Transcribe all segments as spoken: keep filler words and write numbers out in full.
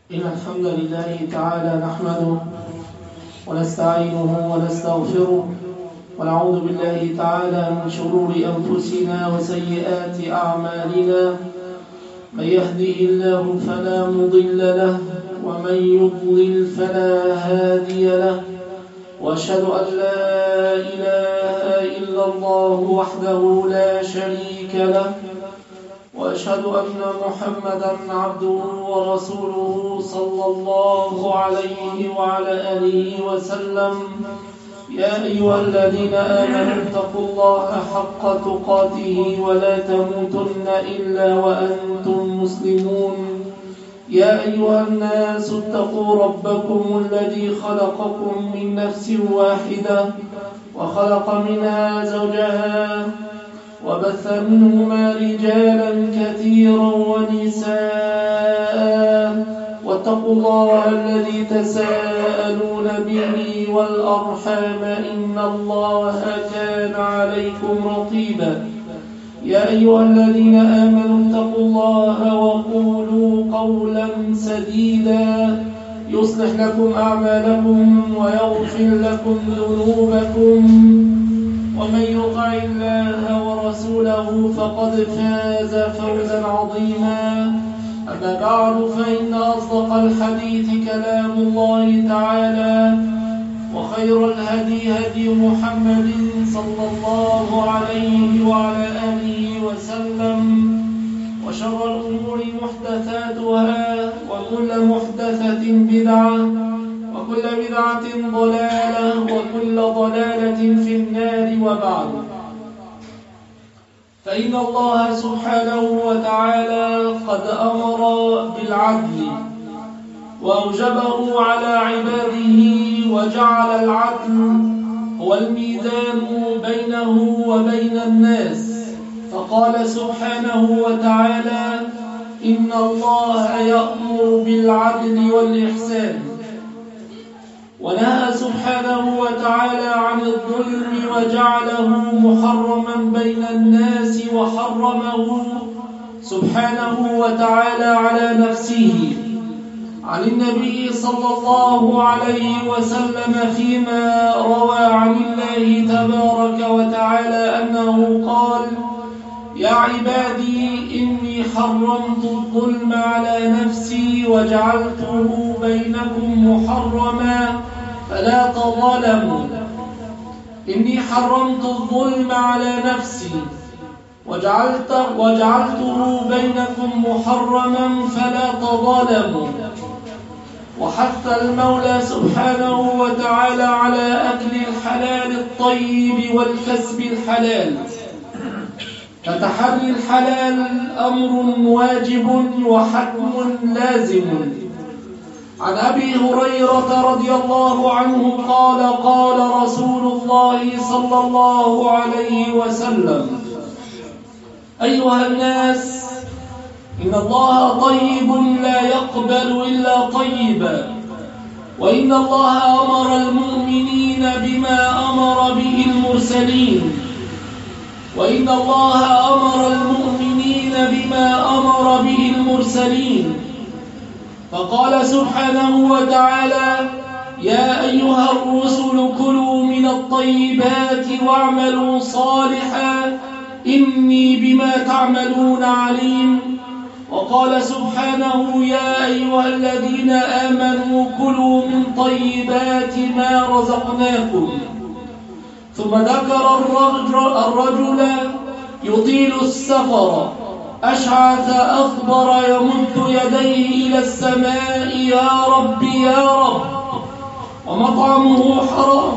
إن الحمد لله تعالى نحمده ونستعينه ونستغفره ونعوذ بالله تعالى من شرور أنفسنا وسيئات أعمالنا. من يهده الله فلا مضل له ومن يضلل فلا هادي له، وأشهد أن لا إله إلا الله وحده لا شريك له، وأشهد أن محمدًا عبده ورسوله صلى الله عليه وعلى آله وسلم. يا أيها الذين آمنوا اتقوا الله حق تقاته ولا تموتن إلا وأنتم مسلمون. يا أيها الناس اتقوا ربكم الذي خلقكم من نفس واحدة وخلق منها زوجها وبث منهما رجالا كثيرا ونساء، واتقوا الله الذي تساءلون به والأرحام إن الله كان عليكم رقيبا. يا أيها الذين آمنوا اتقوا الله وقولوا قولا سديدا يصلح لكم أعمالكم ويغفر لكم ذنوبكم، ومن يطع الله ورسوله فقد فاز فوزا عظيما. أما بعد، فإن أصدق الحديث كلام الله تعالى، وخير الهدي هدي محمد صلى الله عليه وعلى آله وسلم، وشر الأمور محدثاتها، وكل محدثة بدعة، وكل بدعة ضلالة، وكل ضلالة في النار. وبعد، فإن الله سبحانه وتعالى قد أمر بالعدل وأوجبه على عباده، وجعل العدل هو الميزان بينه وبين الناس، فقال سبحانه وتعالى: إن الله يأمر بالعدل والإحسان. ونهى سبحانه وتعالى عن الظلم وجعله محرما بين الناس، وحرمه سبحانه وتعالى على نفسه. عن النبي صلى الله عليه وسلم فيما روى عن الله تبارك وتعالى أنه قال: يا عبادي إني حرمت الظلم على نفسي وجعلته بينكم محرما فلا تظالموا. إني حرمت الظلم على نفسي وجعلت وجعلته بينكم محرما فلا تظالموا. وحث المولى سبحانه وتعالى على أكل الحلال الطيب والكسب الحلال، فتحري الحلال أمر واجب وحتم لازم. عن أبي هريرة رضي الله عنه قال: قال رسول الله صلى الله عليه وسلم: أيها الناس، إن الله طيب لا يقبل إلا طيبا، وإن الله أمر المؤمنين بما أمر به المرسلين، وإن الله أمر المؤمنين بما أمر به المرسلين. فقال سبحانه وتعالى: يا أيها الرسل كلوا من الطيبات واعملوا صالحا إني بما تعملون عليم. وقال سبحانه: يا أيها الذين آمنوا كلوا من طيبات ما رزقناكم. ثم ذكر الرجل, الرجل يطيل السفر أشعث أخضر يمد يديه إلى السماء: يا رب يا رب، ومطعمه حرام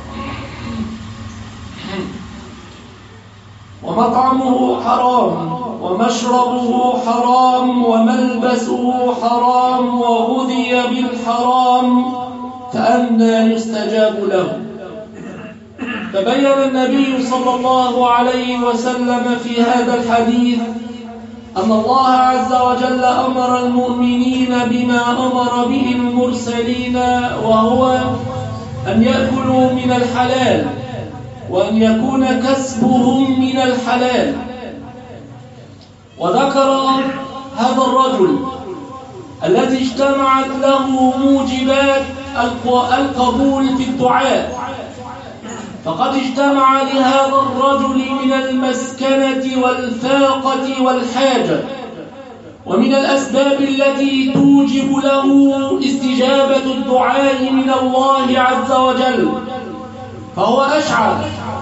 ومطعمه حرام ومشربه حرام وملبسه حرام وغذي بالحرام، فأنى يستجاب له. فبين النبي صلى الله عليه وسلم في هذا الحديث أن الله عز وجل أمر المؤمنين بما أمر به المرسلين، وهو أن يأكلوا من الحلال، وأن يكون كسبهم من الحلال. وذكر هذا الرجل الذي اجتمعت له موجبات القبول في الدعاء، فقد اجتمع لهذا الرجل من المسكنة والفاقة والحاجة ومن الأسباب التي توجب له استجابة الدعاء من الله عز وجل، فهو أشعث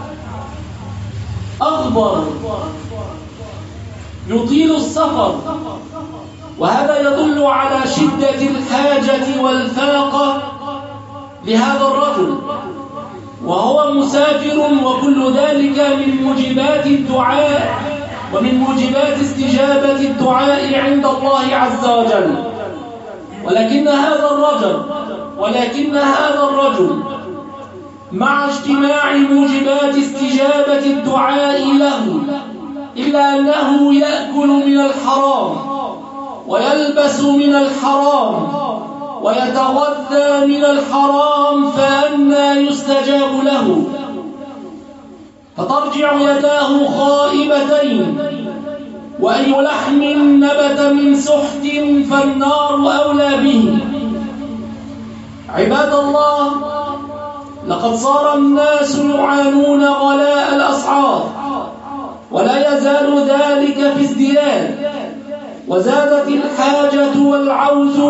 أغبر يطيل السفر، وهذا يدل على شدة الحاجة والفاقة لهذا الرجل، وهو مسافر، وكل ذلك من موجبات الدعاء ومن موجبات استجابة الدعاء عند الله عز وجل. ولكن هذا الرجل ولكن هذا الرجل مع اجتماع موجبات استجابة الدعاء له إلا أنه يأكل من الحرام ويلبس من الحرام ويتغذى من الحرام، فأنى يستجاب له؟ فترجع يداه خائبتين، وأي لحم نبت من سحت فالنار أولى به. عباد الله، لقد صار الناس يعانون غلاء الأسعار، ولا يزال ذلك في ازدياد، وزادت الحاجة والعوز،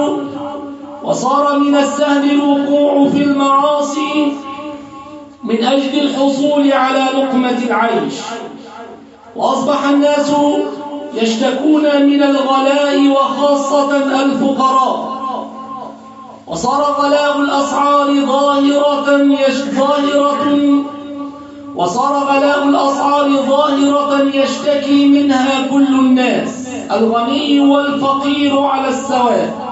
وصار من السهل الوقوع في المعاصي من أجل الحصول على لقمة العيش، وأصبح الناس يشتكون من الغلاء وخاصة الفقراء، وصار غلاء الأسعار ظاهرة ظاهرة وصار غلاء الأسعار ظاهرة يشتكي منها كل الناس، الغني والفقير على السواء.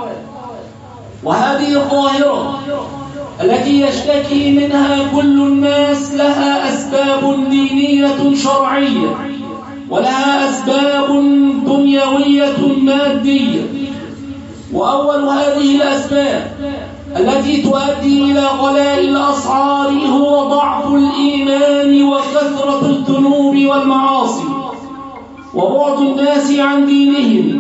وهذه الظاهرة التي يشتكي منها كل الناس لها أسباب دينية شرعية، ولها أسباب دنيوية مادية. وأول هذه الأسباب التي تؤدي إلى غلاء الأسعار هو ضعف الإيمان وكثرة الذنوب والمعاصي وبعد الناس عن دينهم،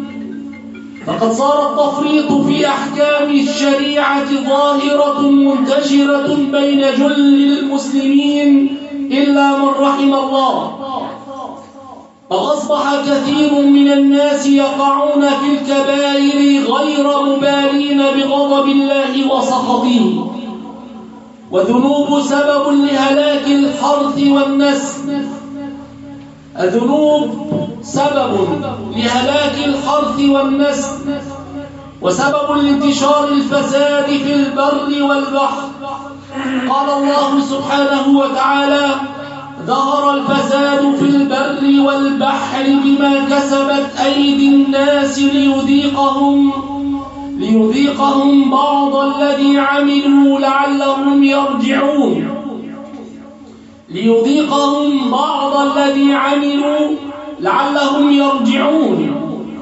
فقد صار التفريط في أحكام الشريعة ظاهرة منتشرة بين جل المسلمين إلا من رحم الله، بل أصبح كثير من الناس يقعون في الكبائر غير مبالين بغضب الله وسخطه. وذنوب سبب لهلاك الحرث والنسل الذنوب سبب لهلاك الحرث والنسل، وسبب لانتشار الفساد في البر والبحر. قال الله سبحانه وتعالى: ظهر الفساد في البر والبحر بما كسبت أيدي الناس ليذيقهم ليذيقهم بعض الذي عملوا لعلهم يرجعون ليذيقهم بعض الذي عملوا لعلهم يرجعون.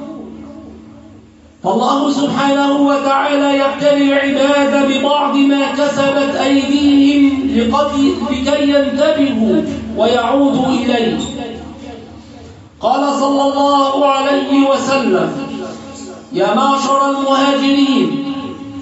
فالله سبحانه وتعالى يبتلي العباد ببعض ما كسبت أيديهم لكي ينتبهوا ويعودوا إليه. قال صلى الله عليه وسلم: يا معشر المهاجرين،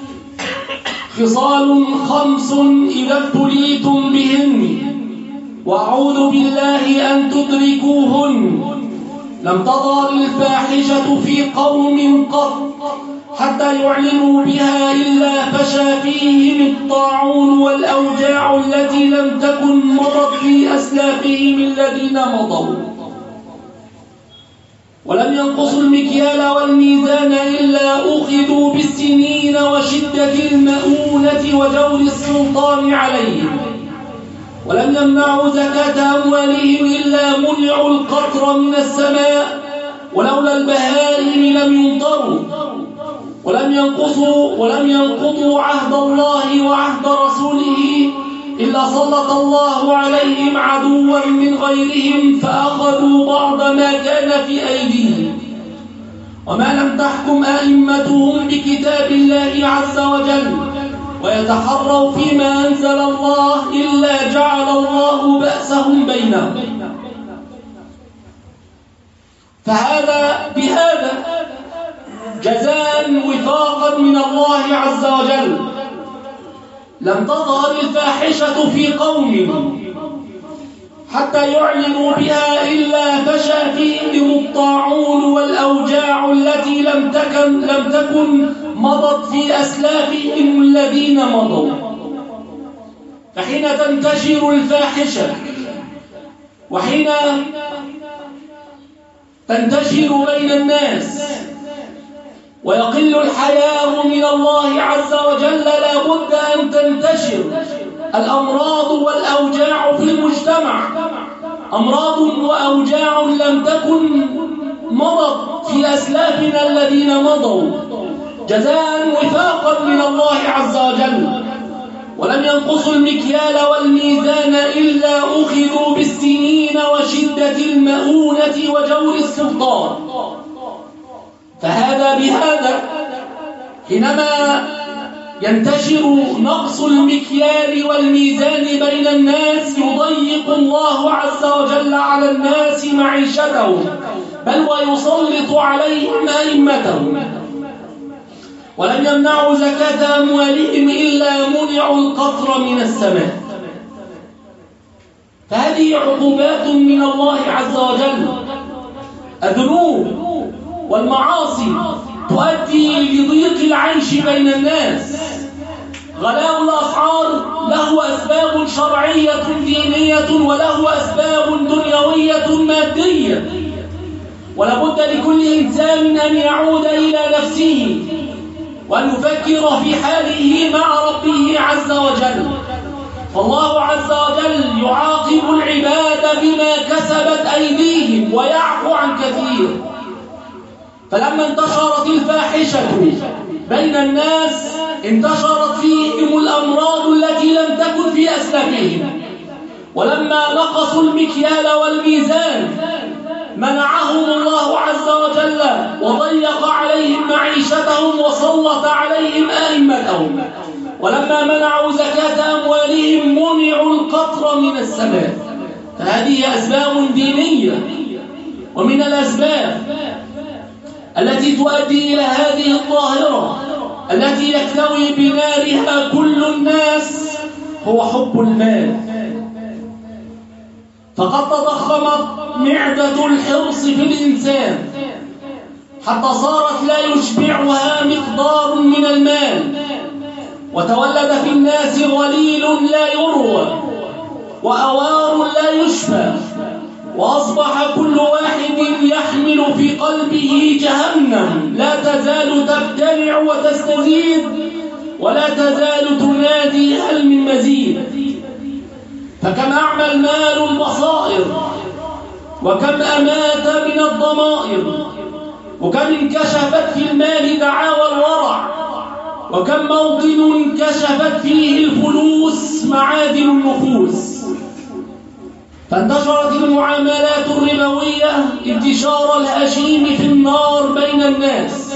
خصال خمس إذا ابتليتم بهن وأعوذ بالله أن تدركوهن، لم تظهر الفاحشة في قوم قط حتى يعلنوا بها إلا فشى فيهم الطاعون والأوجاع التي لم تكن مضت في أسلافهم الذين مضوا، ولم ينقصوا المكيال والميزان إلا أخذوا بالسنين وشدة المؤونة وجور السلطان عليهم، ولم يمنعوا زكاة أموالهم إلا منعوا القطر من السماء، ولولا البهائم لم يمطروا، ولم ينقضوا ولم ينقضوا عهد الله وعهد رسوله إلا سلط الله عليهم عدوا من غيرهم فأخذوا بعض ما كان في أيديهم. وما لم تحكم أئمتهم بكتاب الله عز وجل ويتحروا فيما أنزل الله إلا جعل الله بأسهم بينهم. فهذا بهذا جزاء وفاقا من الله عز وجل. لم تظهر الفاحشة في قوم حتى يعلنوا بها إلا فشى فيهم الطاعون والأوجاع التي لم تكن لم تكن مضت في أسلافهم الذين مضوا. فحين تنتشر الفاحشة وحين تنتشر بين الناس ويقل الحياء من الله عز وجل، لا بد أن تنتشر الأمراض والأوجاع في المجتمع، أمراض وأوجاع لم تكن مضت في أسلافنا الذين مضوا، جزاء وفاقا من الله عز وجل. ولم ينقصوا المكيال والميزان إلا أخذوا بالسنين وشدة المؤونة وجور السلطان. فهذا بهذا حينما ينتشر نقص المكيال والميزان بين الناس يضيق الله عز وجل على الناس معيشتهم، بل ويسلط عليهم أئمتهم. ولم يمنعوا زكاة أموالهم إلا منعوا القطر من السماء. فهذه عقوبات من الله عز وجل. الذنوب والمعاصي تؤدي لضيق العيش بين الناس. غلاء الأسعار له أسباب شرعية دينية وله أسباب دنيوية مادية، ولابد لكل إنسان أن يعود إلى نفسه وأن يفكر في حاله مع ربه عز وجل. فالله عز وجل يعاقب العباد بما كسبت أيديهم ويعفو عن كثير. فلما انتشرت الفاحشة بين الناس انتشرت فيهم الأمراض التي لم تكن في أسلافهم. ولما نقصوا المكيال والميزان منعهم الله عز وجل وضيق عليهم معيشتهم وسلط عليهم أئمتهم. ولما منعوا زكاة أموالهم منعوا القطر من السماء. فهذه أسباب دينية. ومن الأسباب التي تؤدي إلى هذه الظاهرة التي يكتوي بنارها كل الناس هو حب المال. فقد تضخمت معدة الحرص في الإنسان حتى صارت لا يشبعها مقدار من المال، وتولد في الناس غليل لا يروى وأوار لا يشبع، وأصبح كل واحد يحمل في قلبه جهنم لا تزال تبتلع وتستزيد ولا تزال تنادي هل من مزيد. فكم أعمى المال البصائر، وكم أمات من الضمائر، وكم انكشفت في المال دعاوى الورع، وكم موطن انكشفت فيه الفلوس معادن النفوس. فانتشرت المعاملات الربوية انتشار الهشيم في النار بين الناس.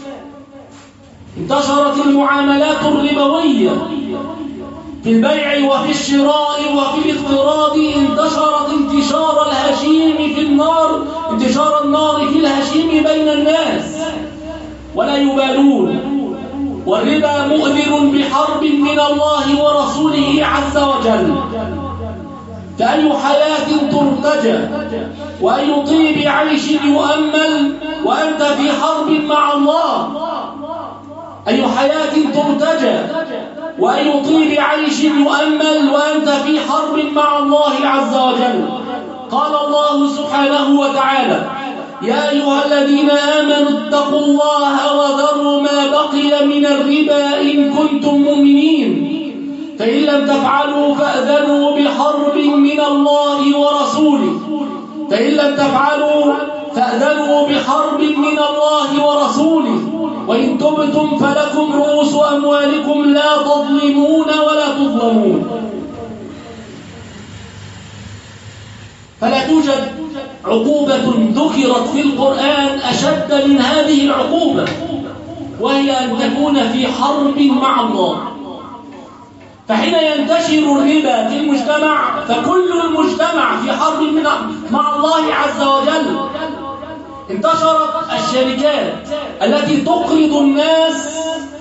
انتشرت المعاملات الربوية في البيع وفي الشراء وفي الاقتراض، انتشرت انتشار الهشيم في النار، انتشار النار في الهشيم بين الناس ولا يبالون. والربا مؤذن بحرب من الله ورسوله عز وجل. فأي حياة ترتجى وأي طيب عيش يؤمل وأنت في حرب مع الله؟ أي حياة ترتجى وأي طيب عيش يؤمل وأنت في حرب مع الله عز وجل؟ قال الله سبحانه وتعالى: يا أيها الذين آمنوا اتقوا الله وذروا ما بقي من الربا إن كنتم مؤمنين، فإن لم تفعلوا فأذنوا بحرب من الله ورسوله فإن لم تفعلوا فأذنوا بحرب من الله ورسوله وإن تبتم فلكم رؤوس أموالكم لا تظلمون ولا تظلمون. فلا توجد عقوبة ذكرت في القرآن أشد من هذه العقوبة، وهي أن تكون في حرب مع الله. فحين ينتشر الربا في المجتمع فكل المجتمع في حرب مع الله عز وجل. انتشرت الشركات التي تقرض الناس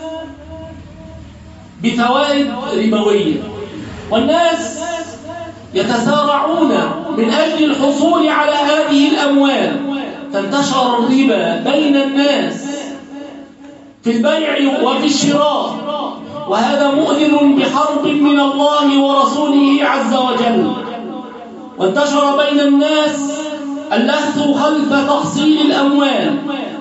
بفوائد ربوية، والناس يتسارعون من أجل الحصول على هذه الأموال، فانتشر الربا بين الناس في البيع وفي الشراء، وهذا مؤذن بحرب من الله ورسوله عز وجل. وانتشر بين الناس اللهث خلف تحصيل الأموال،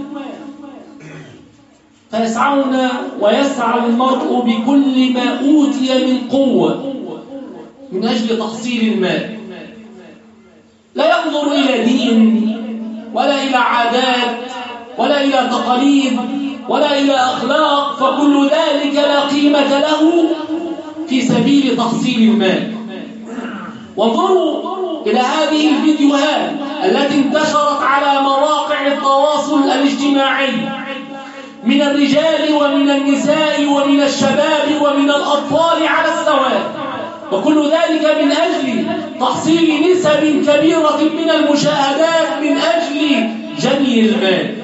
فيسعون ويسعى المرء بكل ما أوتي من قوة من أجل تحصيل المال، لا ينظر إلى دين ولا إلى عادات ولا إلى تقاليد ولا إلى أخلاق، فكل ذلك لا قيمة له في سبيل تحصيل المال. وانظروا إلى هذه الفيديوهات التي انتشرت على مواقع التواصل الاجتماعي من الرجال ومن النساء ومن الشباب ومن الأطفال على السواء، وكل ذلك من أجل تحصيل نسب كبيرة من المشاهدات من أجل جني المال.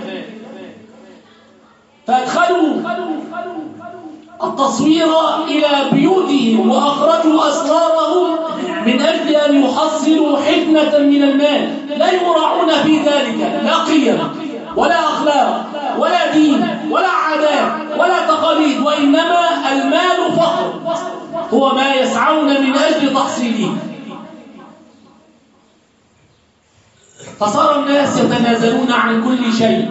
فأدخلوا التصوير إلى بيوتهم وأخرجوا أسرارهم من أجل أن يحصلوا حفنة من المال، لا يراعون في ذلك لا قيم ولا أخلاق ولا دين ولا عادات ولا تقاليد، وإنما المال فقط هو ما يسعون من أجل تحصيله. فصار الناس يتنازلون عن كل شيء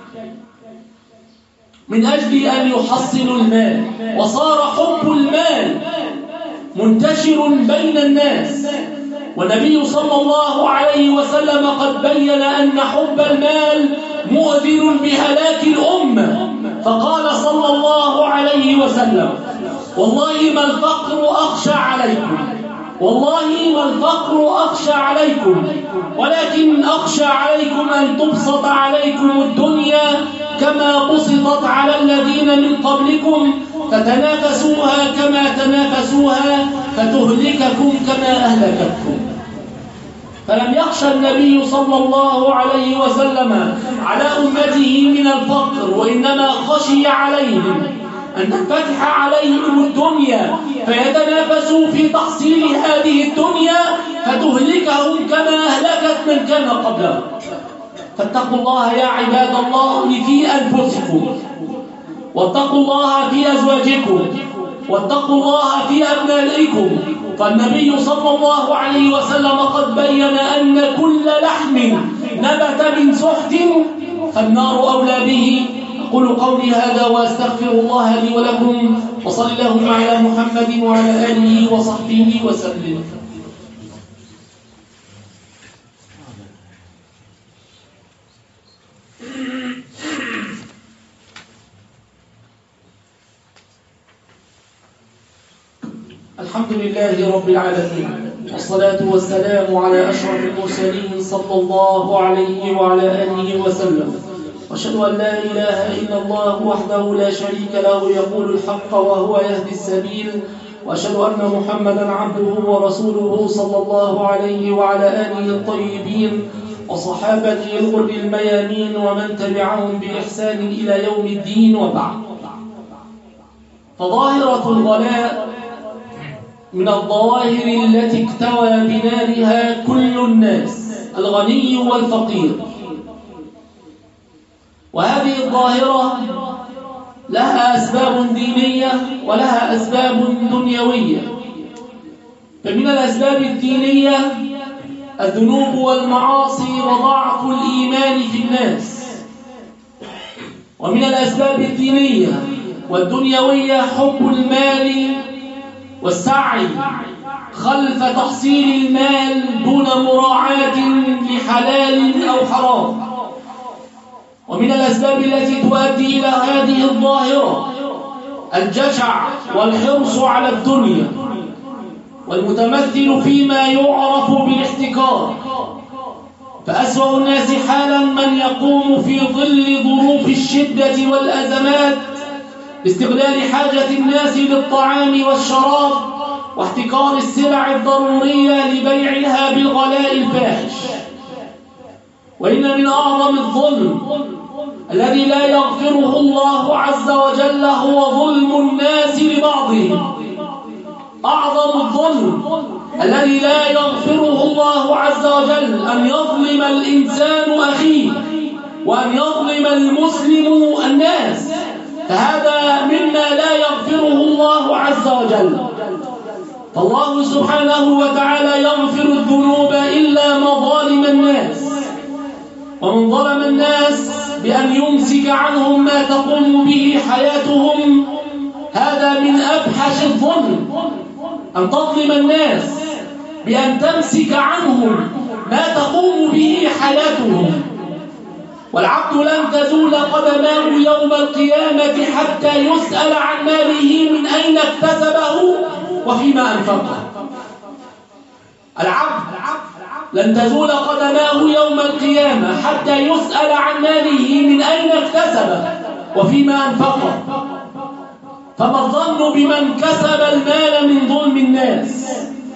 من أجل أن يحصلوا المال، وصار حب المال منتشر بين الناس. والنبي صلى الله عليه وسلم قد بين أن حب المال مؤذن بهلاك الأمة، فقال صلى الله عليه وسلم: والله ما الفقر أخشى عليكم، والله ما الفقر أخشى عليكم، ولكن أخشى عليكم أن تبسط عليكم الدنيا كما بسطت على الذين من قبلكم فتنافسوها كما تنافسوها فتهلككم كما أهلكتكم. فلم يخشى النبي صلى الله عليه وسلم على أمته من الفقر، وإنما خشي عليهم أن تنفتح عليهم الدنيا فيتنافسوا في تحصيل هذه الدنيا فتهلكهم كما أهلكت من كان قبلهم. فاتقوا الله يا عباد الله في أنفسكم، واتقوا الله في أزواجكم، واتقوا الله في أبنائكم، فالنبي صلى الله عليه وسلم قد بين أن كل لحم نبت من سحت فالنار أولى به. أقول قولي هذا وأستغفر الله لي ولكم، وصلى اللهم على محمد وعلى آله وصحبه وسلم. الحمد لله رب العالمين، والصلاة والسلام على أشرف المرسلين صلى الله عليه وعلى آله وسلم، وأشهد أن لا إله إلا الله وحده لا شريك له يقول الحق وهو يهدي السبيل، وأشهد أن محمدا عبده ورسوله صلى الله عليه وعلى آله الطيبين وصحابته الغر الميامين ومن تبعهم بإحسان إلى يوم الدين. وبعد، فظاهرة الغلاء من الظواهر التي اكتوى بنارها كل الناس، الغني والفقير، وهذه الظاهرة لها أسباب دينية ولها أسباب دنيوية. فمن الأسباب الدينية الذنوب والمعاصي وضعف الإيمان في الناس، ومن الأسباب الدينية والدنيوية حب المال والسعي خلف تحصيل المال دون مراعاة لحلال أو حرام. ومن الأسباب التي تؤدي إلى هذه الظاهرة الجشع والحرص على الدنيا، والمتمثل فيما يعرف بالاحتكار. فأسوأ الناس حالا من يقوم في ظل ظروف الشدة والأزمات باستغلال حاجة الناس للطعام والشراب واحتكار السلع الضرورية لبيعها بالغلاء الفاحش. وإن من أعظم الظلم الذي لا يغفره الله عز وجل هو ظلم الناس لبعضهم. أعظم الظلم الذي لا يغفره الله عز وجل أن يظلم الإنسان أخيه، وأن يظلم المسلم الناس، فهذا مما لا يغفره الله عز وجل. فالله سبحانه وتعالى يغفر الذنوب إلا مظالم الناس، ومن ظلم الناس بأن يمسك عنهم ما تقوم به حياتهم، هذا من أبحش الظلم، أن تظلم الناس بأن تمسك عنهم ما تقوم به حياتهم. والعبد لن تزول قدماه يوم القيامة حتى يسأل عن ماله من أين اكتسبه وفيما أنفقه. العبد لن تزول قدماه يوم القيامة حتى يسأل عن ماله من أين اكتسبه وفيما أنفقه. فما الظن بمن كسب المال من ظلم الناس؟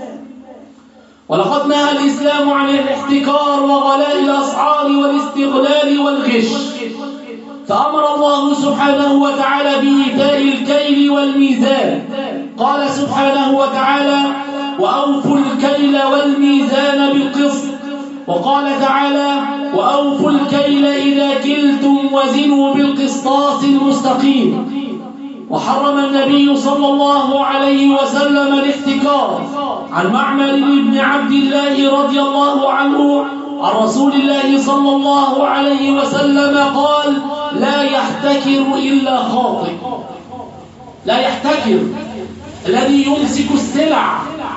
ولقد نهى الإسلام عن الاحتكار وغلاء الأسعار والاستغلال والغش، فأمر الله سبحانه وتعالى بإيتاء الكيل والميزان. قال سبحانه وتعالى: وأوفوا الكيل والميزان بالقسط. وقال تعالى: وأوفوا الكيل إذا كلتم وزنوا بالقسطاس المستقيم. وحرم النبي صلى الله عليه وسلم الاحتكار. عن معمر بن عبد الله رضي الله عنه عن رسول الله صلى الله عليه وسلم قال: لا يحتكر إلا خاطئ. لا يحتكر الذي يمسك السلع،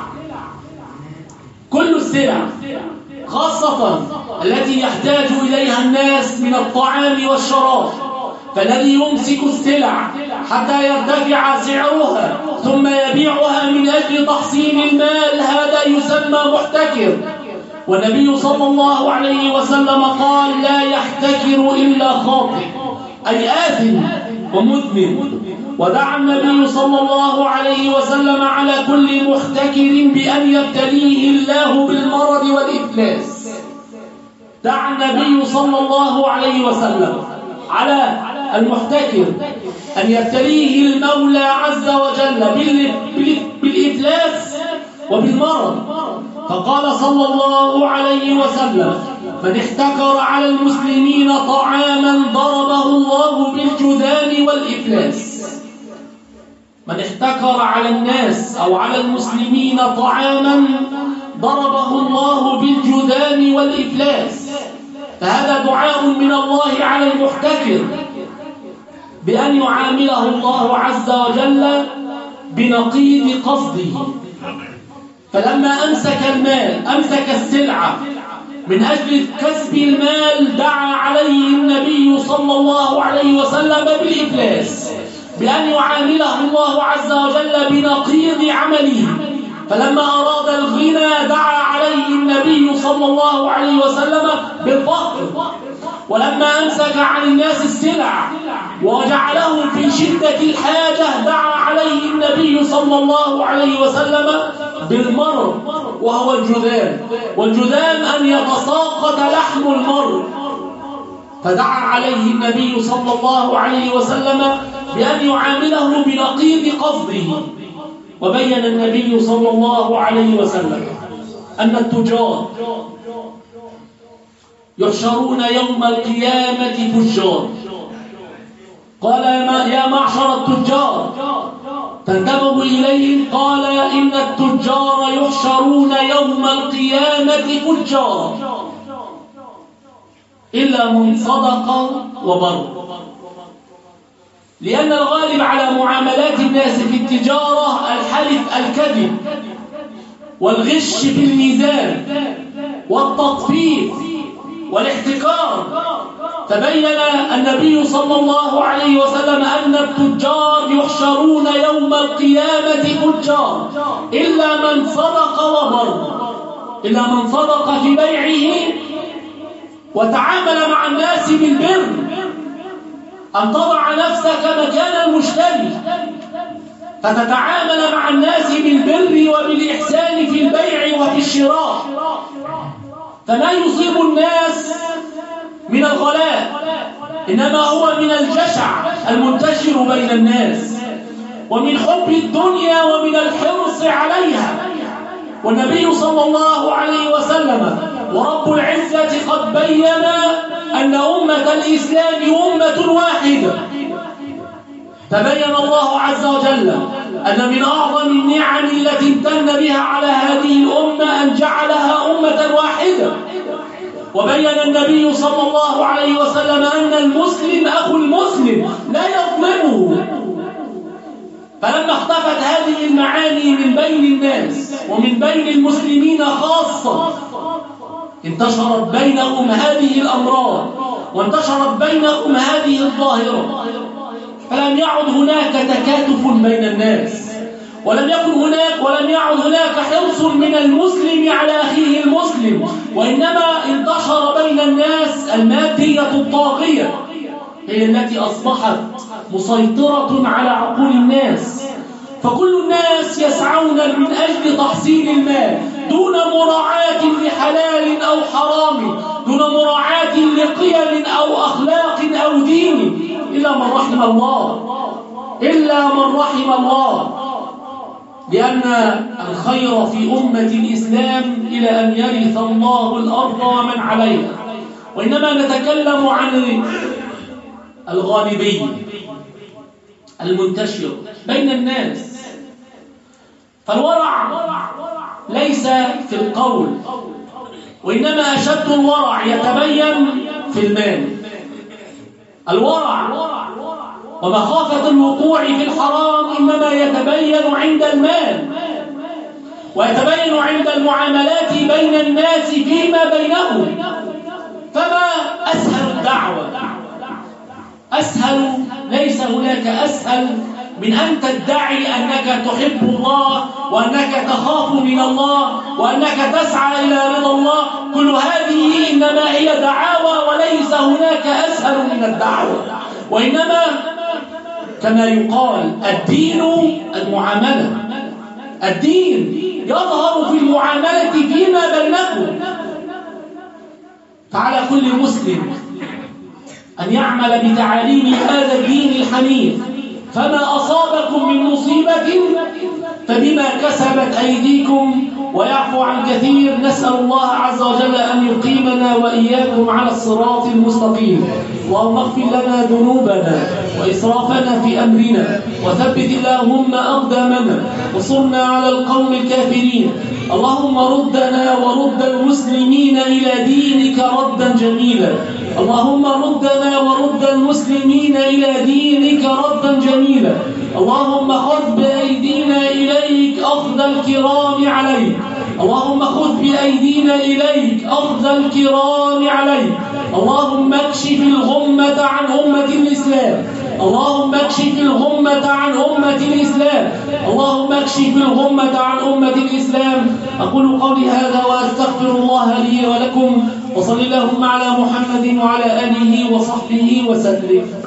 كل السلع، خاصة التي يحتاج إليها الناس من الطعام والشراب. فالذي يمسك السلع حتى يرتفع سعرها ثم يبيعها من أجل تحصيل المال، هذا يسمى محتكر. والنبي صلى الله عليه وسلم قال: لا يحتكر إلا خاطئ، أي آثم ومذنب. ودعا النبي صلى الله عليه وسلم على كل محتكر بأن يبتليه الله بالمرض والإفلاس. دعا النبي صلى الله عليه وسلم على المحتكر أن يبتليه المولى عز وجل بالإفلاس وبالمرض. فقال صلى الله عليه وسلم: من احتكر على المسلمين طعاما ضربه الله بالجذام والإفلاس. من احتكر على الناس أو على المسلمين طعاما ضربه الله بالجذام والإفلاس. فهذا دعاء من الله على المحتكر بأن يعامله الله عز وجل بنقيض قصده. فلما أمسك المال، أمسك السلعة من أجل كسب المال، دعا عليه النبي صلى الله عليه وسلم بالإفلاس، بأن يعامله الله عز وجل بنقيض عمله. فلما أراد الغنى دعا عليه النبي صلى الله عليه وسلم بالفقر. ولما أمسك عن الناس السلع وجعلهم في شدة الحاجة دعا عليه النبي صلى الله عليه وسلم بالمرض، وهو الجذام. والجذام أن يتساقط لحم المرء. فدعا عليه النبي صلى الله عليه وسلم بأن يعامله بنقيض قصده. وبين النبي صلى الله عليه وسلم أن التجار يحشرون يوم القيامة فجار. قال: يا معشر التجار تنتبه إليهم. قال: إن التجار يحشرون يوم القيامة فجار إلا من صدق وبر. لأن الغالب على معاملات الناس في التجارة الحلف الكذب والغش في الميزان والتطفيف والاحتكار. فبين النبي صلى الله عليه وسلم أن التجار يحشرون يوم القيامة فجار إلا من صدق وبر، إلا من صدق في بيعه وتعامل مع الناس بالبر. أن تضع نفسك مكان المشتري فتتعامل مع الناس بالبر وبالإحسان في البيع وفي الشراء. فما يصيب الناس من الغلاء، إنما هو من الجشع المنتشر بين الناس، ومن حب الدنيا ومن الحرص عليها. والنبي صلى الله عليه وسلم ورب العزة قد بين أن أمة الإسلام أمة واحدة. تبين الله عز وجل أن من أعظم النعم التي امتن بها على هذه الأمة أن جعلها أمة واحدة. وبين النبي صلى الله عليه وسلم أن المسلم أخو المسلم لا يظلمه. فلما اختفت هذه المعاني من بين الناس ومن بين المسلمين خاصة، انتشرت بينهم هذه الأمراض وانتشرت بينهم هذه الظاهرة، فلم يعد هناك تكاتف بين الناس، ولم يكن هناك ولم يعد هناك حرص من المسلم على أخيه المسلم، وإنما انتشر بين الناس المادية الطاغية، هي التي أصبحت مسيطرة على عقول الناس. فكل الناس يسعون من أجل تحصيل المال دون مراعاة لحلال أو حرام، دون مراعاة لقيم أو أخلاق أو دين، إلا من رحم الله، إلا من رحم الله. لأن الخير في أمة الإسلام إلى أن يرث الله الأرض ومن عليها. وإنما نتكلم عن الغالبية المنتشر بين الناس. فالورع ليس في القول، وإنما أشد الورع يتبين في المال. الورع ومخافة الوقوع في الحرام إنما يتبين عند المال، ويتبين عند المعاملات بين الناس فيما بينهم. فما أسهل الدعوة؟ أسهل، ليس هناك أسهل من أن تدعي أنك تحب الله وأنك تخاف من الله وأنك تسعى إلى رضا الله. كل هذه إنما هي دعاوى، وليس هناك أسهل من الدعوة. وإنما كما يقال الدين المعاملة، الدين يظهر في المعاملة فيما بينكم. فعلى كل مسلم أن يعمل بتعاليم هذا الدين الحنيف. فما أصابكم من مصيبة فبما كسبت أيديكم ويعفو عن كثير. نسأل الله عز وجل أن يقيمنا وإياكم على الصراط المستقيم. اللهم اغفر لنا ذنوبنا وإسرافنا في أمرنا، وثبت اللهم أقدامنا، وصرنا على القوم الكافرين. اللهم ردنا ورد المسلمين إلى دينك ردا جميلا. اللهم ردنا ورد المسلمين إلى دينك ردا جميلا. اللهم خذ بأيدينا إليك أخذ الكرام عليك. اللهم خذ بأيدينا إليك أخذ الكرام عليك. اللهم اكشف الغمة عن أمة الإسلام. اللهم اكشف الغمة عن أمة الإسلام. اللهم اكشف الغمة عن أمة الإسلام. أقول قولي هذا وأستغفر الله لي ولكم، وصل اللهم على محمد وعلى آله وصحبه وسلم.